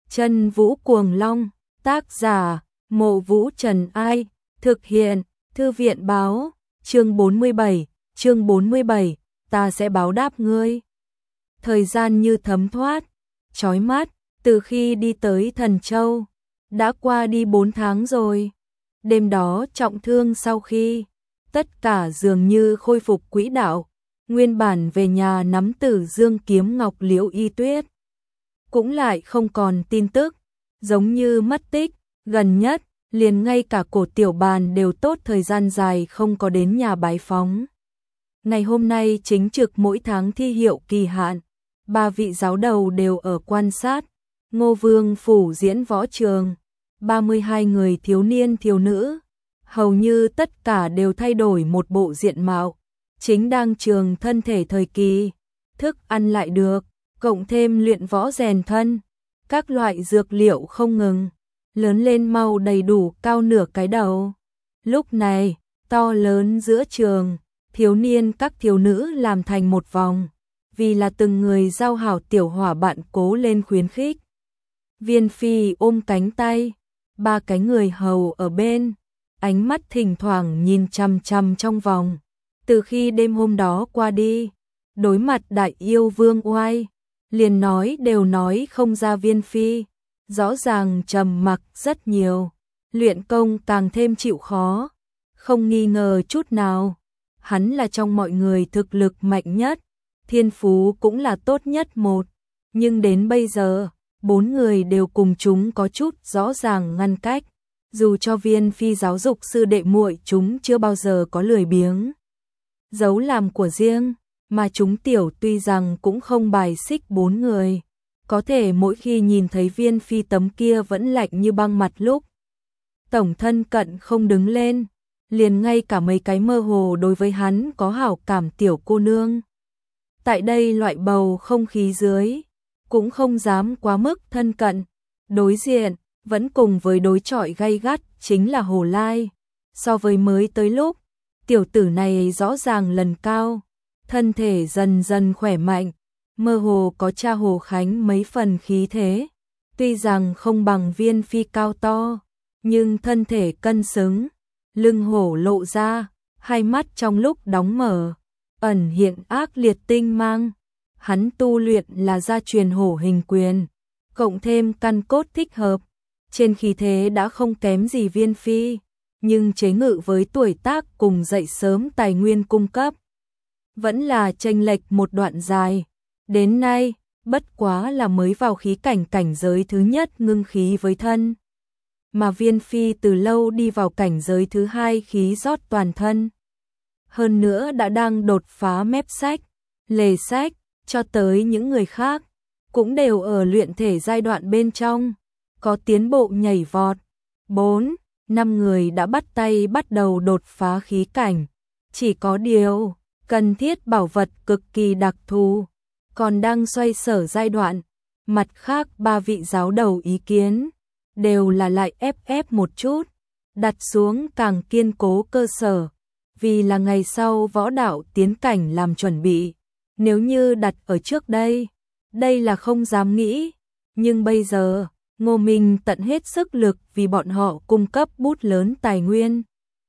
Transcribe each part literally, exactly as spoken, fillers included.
Chân Vũ Cuồng Long, tác giả, Mộ Vũ Trần Ai, thực hiện, Thư viện báo, chương bốn mươi bảy, chương bốn mươi bảy, ta sẽ báo đáp ngươi. Thời gian như thấm thoát, chói mắt, từ khi đi tới Thần Châu, đã qua đi bốn tháng rồi. Đêm đó trọng thương sau khi, tất cả dường như khôi phục quỹ đạo, nguyên bản về nhà nắm Tử Dương kiếm ngọc Liễu Y Tuyết. Cũng lại không còn tin tức, giống như mất tích, gần nhất, liền ngay cả Cổ Tiểu Bàn đều tốt thời gian dài không có đến nhà bái phóng. Ngày hôm nay chính trực mỗi tháng thi hiệu kỳ hạn, ba vị giáo đầu đều ở quan sát, Ngô Vương phủ diễn võ trường, ba mươi hai người thiếu niên thiếu nữ, hầu như tất cả đều thay đổi một bộ diện mạo, chính đang trường thân thể thời kỳ, thức ăn lại được, cộng thêm luyện võ rèn thân, các loại dược liệu không ngừng, lớn lên mau đầy đủ cao nửa cái đầu. Lúc này, to lớn giữa trường, thiếu niên các thiếu nữ làm thành một vòng, vì là từng người giao hảo tiểu hỏa bạn cố lên khuyến khích. Viên Phi ôm cánh tay, ba cái người hầu ở bên, ánh mắt thỉnh thoảng nhìn chằm chằm trong vòng. Từ khi đêm hôm đó qua đi, đối mặt đại yêu Vương Oai, liền nói đều nói không ra Viên Phi, rõ ràng trầm mặc rất nhiều, luyện công càng thêm chịu khó, không nghi ngờ chút nào, hắn là trong mọi người thực lực mạnh nhất, thiên phú cũng là tốt nhất một, nhưng đến bây giờ, bốn người đều cùng chúng có chút rõ ràng ngăn cách, dù cho Viên Phi giáo dục sư đệ muội chúng chưa bao giờ có lười biếng giấu làm của riêng, mà chúng tiểu tuy rằng cũng không bài xích bốn người, có thể mỗi khi nhìn thấy Viên Phi tấm kia vẫn lạnh như băng mặt lúc tổng thân cận không đứng lên, liền ngay cả mấy cái mơ hồ đối với hắn có hảo cảm tiểu cô nương. Tại đây loại bầu không khí dưới, cũng không dám quá mức thân cận, đối diện, vẫn cùng với đối chọi gay gắt chính là Hồ Lai. So với mới tới lúc, tiểu tử này rõ ràng lần cao, thân thể dần dần khỏe mạnh, mơ hồ có cha Hồ Khánh mấy phần khí thế, tuy rằng không bằng Viên Phi cao to, nhưng thân thể cân xứng, lưng hổ lộ ra, hai mắt trong lúc đóng mở, ẩn hiện ác liệt tinh mang. Hắn tu luyện là gia truyền hổ hình quyền, cộng thêm căn cốt thích hợp, trên khí thế đã không kém gì Viên Phi, nhưng chế ngự với tuổi tác cùng dậy sớm tài nguyên cung cấp, vẫn là chênh lệch một đoạn dài. Đến nay, bất quá là mới vào khí cảnh cảnh giới thứ nhất ngưng khí với thân, mà Viên Phi từ lâu đi vào cảnh giới thứ hai khí rót toàn thân. Hơn nữa đã đang đột phá mép sách, lề sách, cho tới những người khác, cũng đều ở luyện thể giai đoạn bên trong, có tiến bộ nhảy vọt. Bốn, năm người đã bắt tay bắt đầu đột phá khí cảnh, chỉ có điều, cần thiết bảo vật cực kỳ đặc thù, còn đang xoay sở giai đoạn, mặt khác ba vị giáo đầu ý kiến, đều là lại ép ép một chút, đặt xuống càng kiên cố cơ sở, vì là ngày sau võ đạo tiến cảnh làm chuẩn bị. Nếu như đặt ở trước đây, đây là không dám nghĩ, nhưng bây giờ, Ngô Minh tận hết sức lực vì bọn họ cung cấp bút lớn tài nguyên.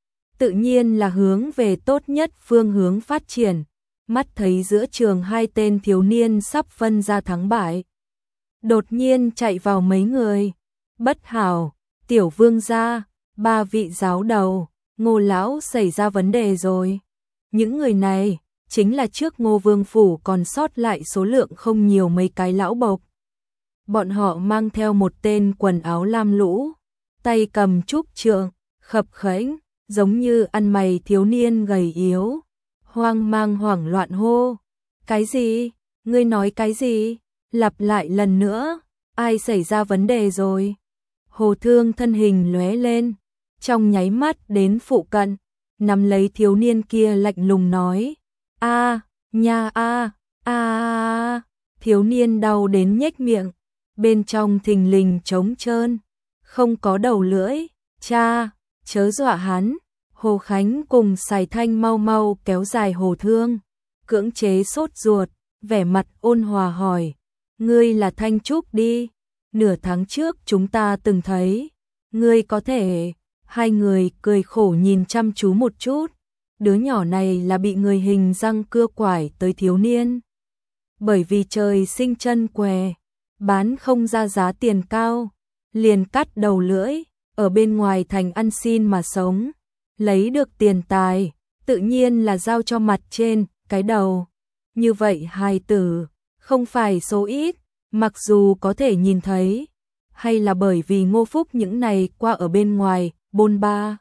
Tự nhiên là hướng về tốt nhất phương hướng phát triển, mắt thấy giữa trường hai tên thiếu niên sắp phân ra thắng bại. Đột nhiên chạy vào mấy người, Bất Hảo, Tiểu Vương gia, ba vị giáo đầu, Ngô lão xảy ra vấn đề rồi. Những người này chính là trước Ngô Vương phủ còn sót lại số lượng không nhiều mấy cái lão bộc. Bọn họ mang theo một tên quần áo lam lũ, tay cầm trúc trượng, khập khẽnh, giống như ăn mày thiếu niên gầy yếu, hoang mang hoảng loạn hô. Cái gì? Ngươi nói cái gì? Lặp lại lần nữa, ai xảy ra vấn đề rồi? Hồ Thương thân hình lóe lên, trong nháy mắt đến phụ cận, nắm lấy thiếu niên kia lạnh lùng nói. A, nha a, a, thiếu niên đau đến nhếch miệng, bên trong thình lình trống trơn, không có đầu lưỡi. Cha, chớ dọa hắn. Hồ Khánh cùng Sài Thanh mau mau kéo dài Hồ Thương, cưỡng chế sốt ruột, vẻ mặt ôn hòa hỏi, ngươi là Thanh Trúc đi. nửa tháng trước chúng ta từng thấy, ngươi có thể. Hai người cười khổ nhìn chăm chú một chút, đứa nhỏ này là bị người hình răng cưa quải tới thiếu niên. Bởi vì trời sinh chân què, bán không ra giá tiền cao, liền cắt đầu lưỡi, ở bên ngoài thành ăn xin mà sống, lấy được tiền tài, tự nhiên là giao cho mặt trên, cái đầu. Như vậy hài tử, không phải số ít, mặc dù có thể nhìn thấy, hay là bởi vì Ngô Phúc những này qua ở bên ngoài, bôn ba.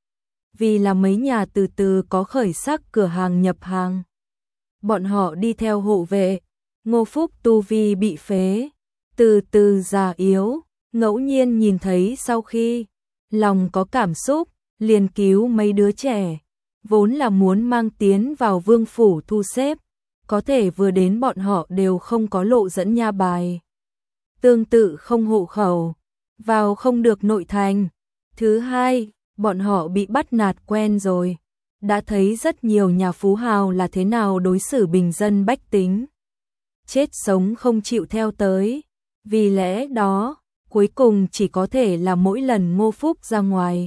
Vì là mấy nhà từ từ có khởi sắc cửa hàng nhập hàng. Bọn họ đi theo hộ vệ, Ngô Phúc tu vi bị phế, từ từ già yếu, ngẫu nhiên nhìn thấy sau khi lòng có cảm xúc, liền cứu mấy đứa trẻ, vốn là muốn mang tiến vào vương phủ thu xếp, có thể vừa đến bọn họ đều không có lộ dẫn nha bài. Tương tự không hộ khẩu, vào không được nội thành. Thứ hai, bọn họ bị bắt nạt quen rồi, đã thấy rất nhiều nhà phú hào là thế nào đối xử bình dân bách tính. Chết sống không chịu theo tới, vì lẽ đó, cuối cùng chỉ có thể là mỗi lần Ngô Phúc ra ngoài,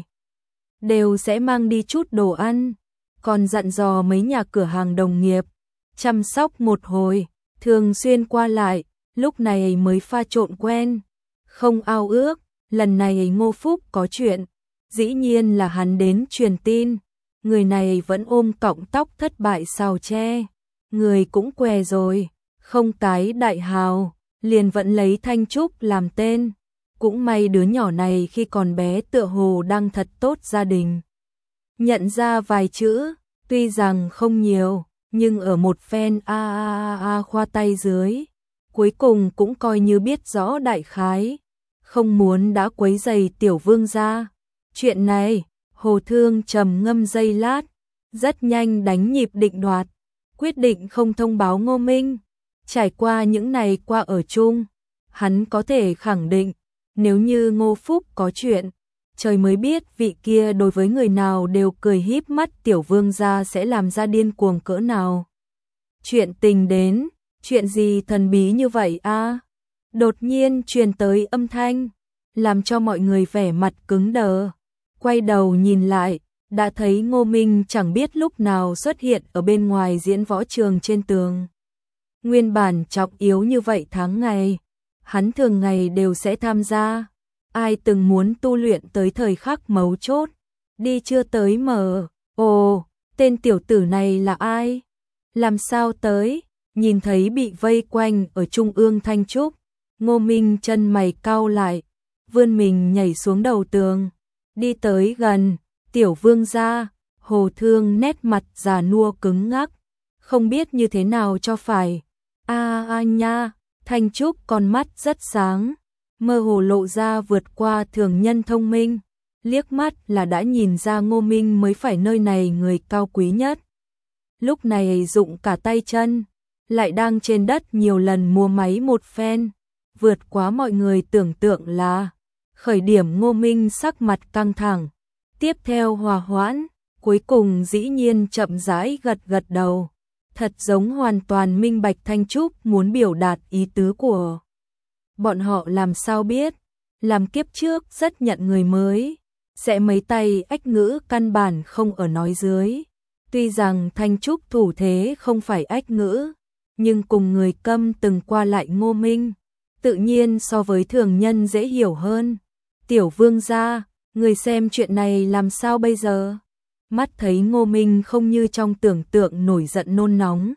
đều sẽ mang đi chút đồ ăn, còn dặn dò mấy nhà cửa hàng đồng nghiệp, chăm sóc một hồi, thường xuyên qua lại, lúc này mới pha trộn quen, không ao ước, lần này Ngô Phúc có chuyện, dĩ nhiên là hắn đến truyền tin, người này vẫn ôm cọng tóc thất bại xào tre, người cũng què rồi, không tái đại hào, liền vẫn lấy Thanh Trúc làm tên, cũng may đứa nhỏ này khi còn bé tựa hồ đang thật tốt gia đình. Nhận ra vài chữ, tuy rằng không nhiều, nhưng ở một phen a a a a khoa tay dưới, cuối cùng cũng coi như biết rõ đại khái, không muốn đã quấy rầy tiểu vương gia. Chuyện này, Hồ Thương trầm ngâm giây lát, rất nhanh đánh nhịp định đoạt, quyết định không thông báo Ngô Minh. Trải qua những này qua ở chung, hắn có thể khẳng định, nếu như Ngô Phúc có chuyện, trời mới biết vị kia đối với người nào đều cười híp mắt tiểu vương gia sẽ làm ra điên cuồng cỡ nào. Chuyện tình đến, chuyện gì thần bí như vậy a? Đột nhiên truyền tới âm thanh, làm cho mọi người vẻ mặt cứng đờ. Quay đầu nhìn lại, đã thấy Ngô Minh chẳng biết lúc nào xuất hiện ở bên ngoài diễn võ trường trên tường. Nguyên bản trọng yếu như vậy tháng ngày, hắn thường ngày đều sẽ tham gia. Ai từng muốn tu luyện tới thời khắc mấu chốt, đi chưa tới mở. Ồ, tên tiểu tử này là ai? Làm sao tới? Nhìn thấy bị vây quanh ở trung ương Thanh Trúc, Ngô Minh chân mày cau lại, vươn mình nhảy xuống đầu tường, đi tới gần, tiểu vương gia. Hồ Thương nét mặt già nua cứng ngắc, không biết như thế nào cho phải. A a nha, Thanh Trúc con mắt rất sáng, mơ hồ lộ ra vượt qua thường nhân thông minh, liếc mắt là đã nhìn ra Ngô Minh mới phải nơi này người cao quý nhất. Lúc này dụng cả tay chân, lại đang trên đất nhiều lần mua máy một phen, vượt quá mọi người tưởng tượng là. Khởi điểm Ngô Minh sắc mặt căng thẳng, tiếp theo hòa hoãn, cuối cùng dĩ nhiên chậm rãi gật gật đầu. Thật giống hoàn toàn minh bạch Thanh Trúc muốn biểu đạt ý tứ của. Bọn họ làm sao biết, làm kiếp trước rất nhận người mới, sẽ mấy tay ách ngữ căn bản không ở nói dưới. Tuy rằng Thanh Trúc thủ thế không phải ách ngữ, nhưng cùng người câm từng qua lại Ngô Minh, tự nhiên so với thường nhân dễ hiểu hơn. Tiểu vương gia, người xem chuyện này làm sao bây giờ? Mắt thấy Ngô Minh không như trong tưởng tượng nổi giận nôn nóng.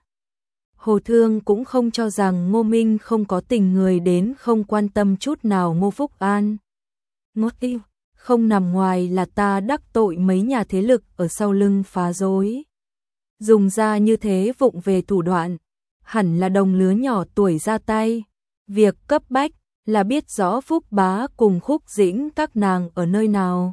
Hồ Thương cũng không cho rằng Ngô Minh không có tình người đến không quan tâm chút nào Ngô Phúc An. Ngốt yêu, không nằm ngoài là ta đắc tội mấy nhà thế lực ở sau lưng phá rối. Dùng ra như thế vụng về thủ đoạn, hẳn là đồng lứa nhỏ tuổi ra tay. Việc cấp bách là biết rõ Phúc Bá cùng Khúc Dĩnh các nàng ở nơi nào.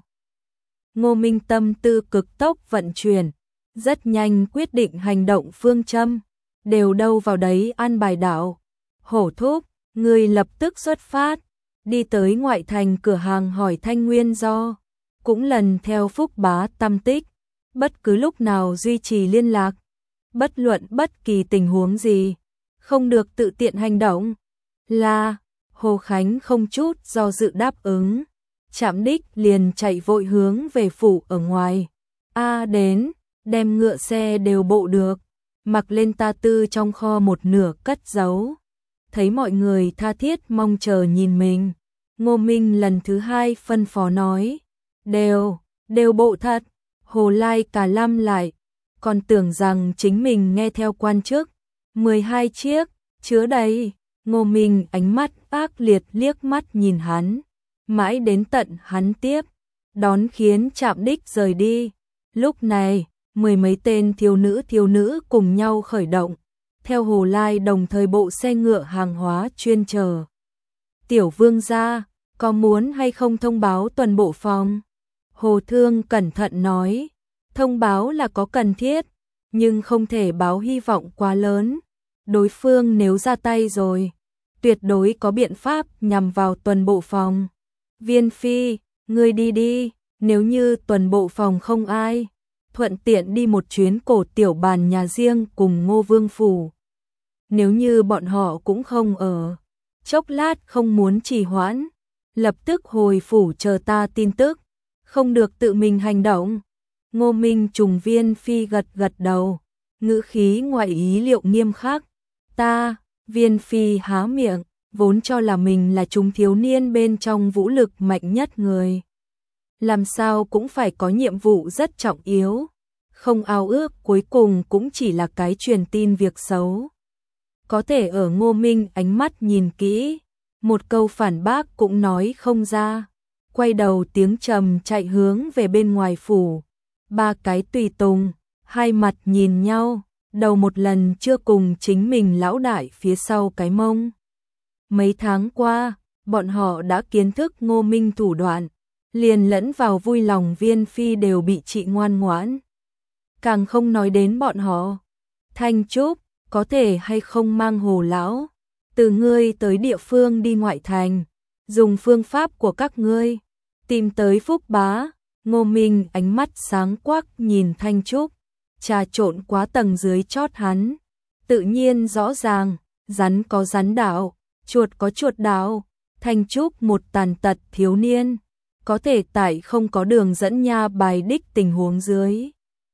Ngô Minh tâm tư cực tốc vận chuyển, rất nhanh quyết định hành động phương châm, đều đâu vào đấy an bài đạo. Hổ Thúc, người lập tức xuất phát, đi tới ngoại thành cửa hàng hỏi thanh nguyên do, cũng lần theo Phúc Bá tâm tích, bất cứ lúc nào duy trì liên lạc, bất luận bất kỳ tình huống gì, không được tự tiện hành động. Là, Hồ Khánh không chút do dự đáp ứng. Trạm đích liền chạy vội hướng về phủ ở ngoài. A đến, đem ngựa xe đều bộ được, mặc lên ta tư trong kho một nửa cất giấu. Thấy mọi người tha thiết mong chờ nhìn mình, Ngô Minh lần thứ hai phân phó nói, đều, đều bộ thật. Hồ Lai cả lâm lại, còn tưởng rằng chính mình nghe theo quan chức. mười hai chiếc, chứa đầy. Ngô Minh ánh mắt ác liệt liếc mắt nhìn hắn, mãi đến tận hắn tiếp đón khiến Trạm đích rời đi. Lúc này, mười mấy tên thiếu nữ thiếu nữ cùng nhau khởi động, theo Hồ Lai đồng thời bộ xe ngựa hàng hóa chuyên chờ. Tiểu vương gia, có muốn hay không thông báo tuần bộ phòng? Hồ Thương cẩn thận nói, thông báo là có cần thiết, nhưng không thể báo hy vọng quá lớn. Đối phương nếu ra tay rồi, tuyệt đối có biện pháp nhằm vào tuần bộ phòng. Viên Phi, ngươi đi đi, nếu như tuần bộ phòng không ai, thuận tiện đi một chuyến cổ tiểu bàn nhà riêng cùng Ngô Vương phủ. Nếu như bọn họ cũng không ở, chốc lát không muốn trì hoãn, lập tức hồi phủ chờ ta tin tức, không được tự mình hành động. Ngô Minh trùng Viên Phi gật gật đầu, ngữ khí ngoại ý liệu nghiêm khắc. Ta, Viên Phi há miệng, vốn cho là mình là chúng thiếu niên bên trong vũ lực mạnh nhất người. Làm sao cũng phải có nhiệm vụ rất trọng yếu, không ao ước cuối cùng cũng chỉ là cái truyền tin việc xấu. Có thể ở Ngô Minh ánh mắt nhìn kỹ, một câu phản bác cũng nói không ra, quay đầu tiếng trầm chạy hướng về bên ngoài phủ. Ba cái tùy tùng, hai mặt nhìn nhau, đầu một lần chưa cùng chính mình lão đại phía sau cái mông. Mấy tháng qua, bọn họ đã kiến thức Ngô Minh thủ đoạn, liền lẫn vào vui lòng Viên Phi đều bị trị ngoan ngoãn. Càng không nói đến bọn họ. Thanh Trúc, có thể hay không mang Hồ lão từ ngươi tới địa phương đi ngoại thành, dùng phương pháp của các ngươi tìm tới Phúc Bá. Ngô Minh ánh mắt sáng quắc nhìn Thanh Trúc, trà trộn quá tầng dưới chót hắn, tự nhiên rõ ràng, rắn có rắn đạo, chuột có chuột đạo. Thanh Trúc một tàn tật thiếu niên, có thể tại không có đường dẫn nha bài đích tình huống dưới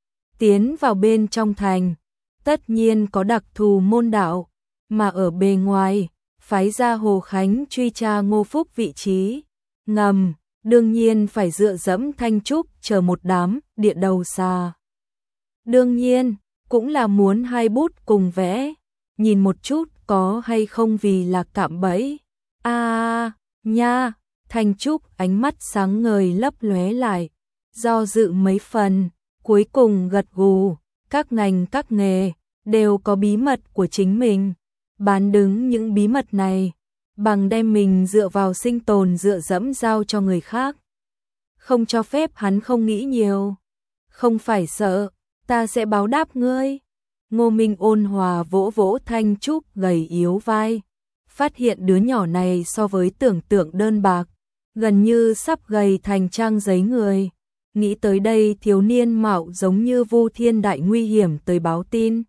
tiến vào bên trong thành, tất nhiên có đặc thù môn đạo, mà ở bề ngoài, phái ra Hồ Khánh truy tra Ngô Phúc vị trí ngầm, đương nhiên phải dựa dẫm Thanh Trúc chờ một đám địa đầu xa. Đương nhiên, cũng là muốn hai bút cùng vẽ, nhìn một chút có hay không vì là cạm bẫy. A à, nha, Thanh Trúc ánh mắt sáng ngời lấp lóe lại, do dự mấy phần, cuối cùng gật gù, các ngành các nghề đều có bí mật của chính mình, bán đứng những bí mật này, bằng đem mình dựa vào sinh tồn dựa dẫm giao cho người khác. Không cho phép hắn không nghĩ nhiều, không phải sợ, ta sẽ báo đáp ngươi. Ngô Minh ôn hòa vỗ vỗ Thanh Trúc gầy yếu vai, phát hiện đứa nhỏ này so với tưởng tượng đơn bạc, gần như sắp gầy thành trang giấy người. Nghĩ tới đây thiếu niên mạo giống như Vu Thiên Đại nguy hiểm tới báo tin.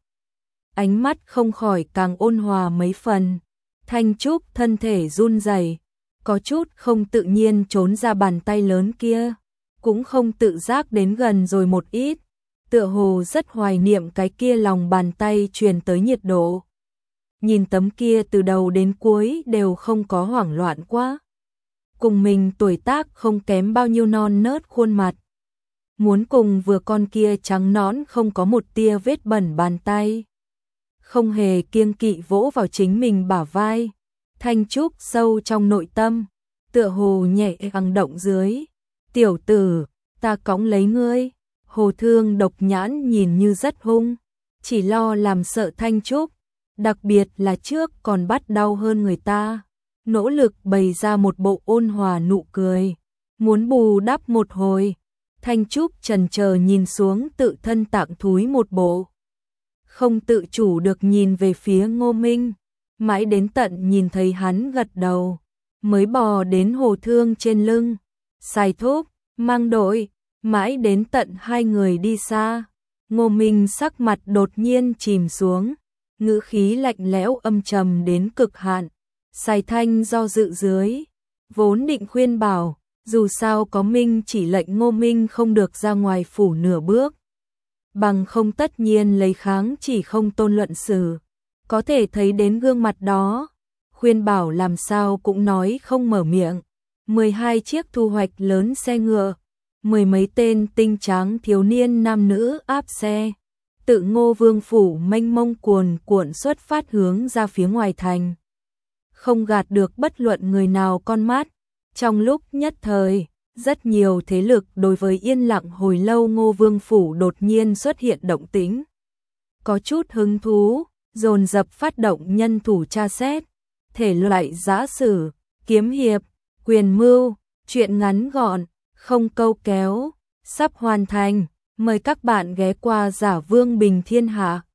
Ánh mắt không khỏi càng ôn hòa mấy phần. Thanh Trúc thân thể run rẩy, có chút không tự nhiên trốn ra bàn tay lớn kia, cũng không tự giác đến gần rồi một ít, tựa hồ rất hoài niệm cái kia lòng bàn tay truyền tới nhiệt độ. Nhìn tấm kia từ đầu đến cuối đều không có hoảng loạn quá. Cùng mình tuổi tác không kém bao nhiêu non nớt khuôn mặt. Muốn cùng vừa con kia trắng nõn không có một tia vết bẩn bàn tay. Không hề kiêng kỵ vỗ vào chính mình bả vai. Thanh Trúc sâu trong nội tâm, tựa hồ nhẹ ăng động dưới. Tiểu tử, ta cõng lấy ngươi. Hồ Thương độc nhãn nhìn như rất hung, chỉ lo làm sợ Thanh Trúc, đặc biệt là trước còn bắt đau hơn người ta. Nỗ lực bày ra một bộ ôn hòa nụ cười, muốn bù đắp một hồi. Thanh Trúc chần chờ nhìn xuống tự thân tạng thúi một bộ, không tự chủ được nhìn về phía Ngô Minh, mãi đến tận nhìn thấy hắn gật đầu, mới bò đến Hồ Thương trên lưng, xài thúc, mang đội, mãi đến tận hai người đi xa. Ngô Minh sắc mặt đột nhiên chìm xuống, ngữ khí lạnh lẽo âm trầm đến cực hạn, Sài Thanh do dự dưới, vốn định khuyên bảo, dù sao có Minh chỉ lệnh Ngô Minh không được ra ngoài phủ nửa bước. Bằng không tất nhiên lấy kháng chỉ không tôn luận xử. Có thể thấy đến gương mặt đó, khuyên bảo làm sao cũng nói không mở miệng. mười hai chiếc thu hoạch lớn xe ngựa, mười mấy tên tinh tráng thiếu niên nam nữ áp xe. Tự Ngô Vương phủ mênh mông cuồn cuộn xuất phát hướng ra phía ngoài thành. Không gạt được bất luận người nào con mắt. Trong lúc nhất thời, rất nhiều thế lực đối với yên lặng hồi lâu Ngô Vương phủ đột nhiên xuất hiện động tĩnh. Có chút hứng thú, dồn dập phát động nhân thủ tra xét, thể loại giã sử, kiếm hiệp, quyền mưu, truyện ngắn gọn, không câu kéo, sắp hoàn thành. Mời các bạn ghé qua Giả Vương Bình Thiên Hạ.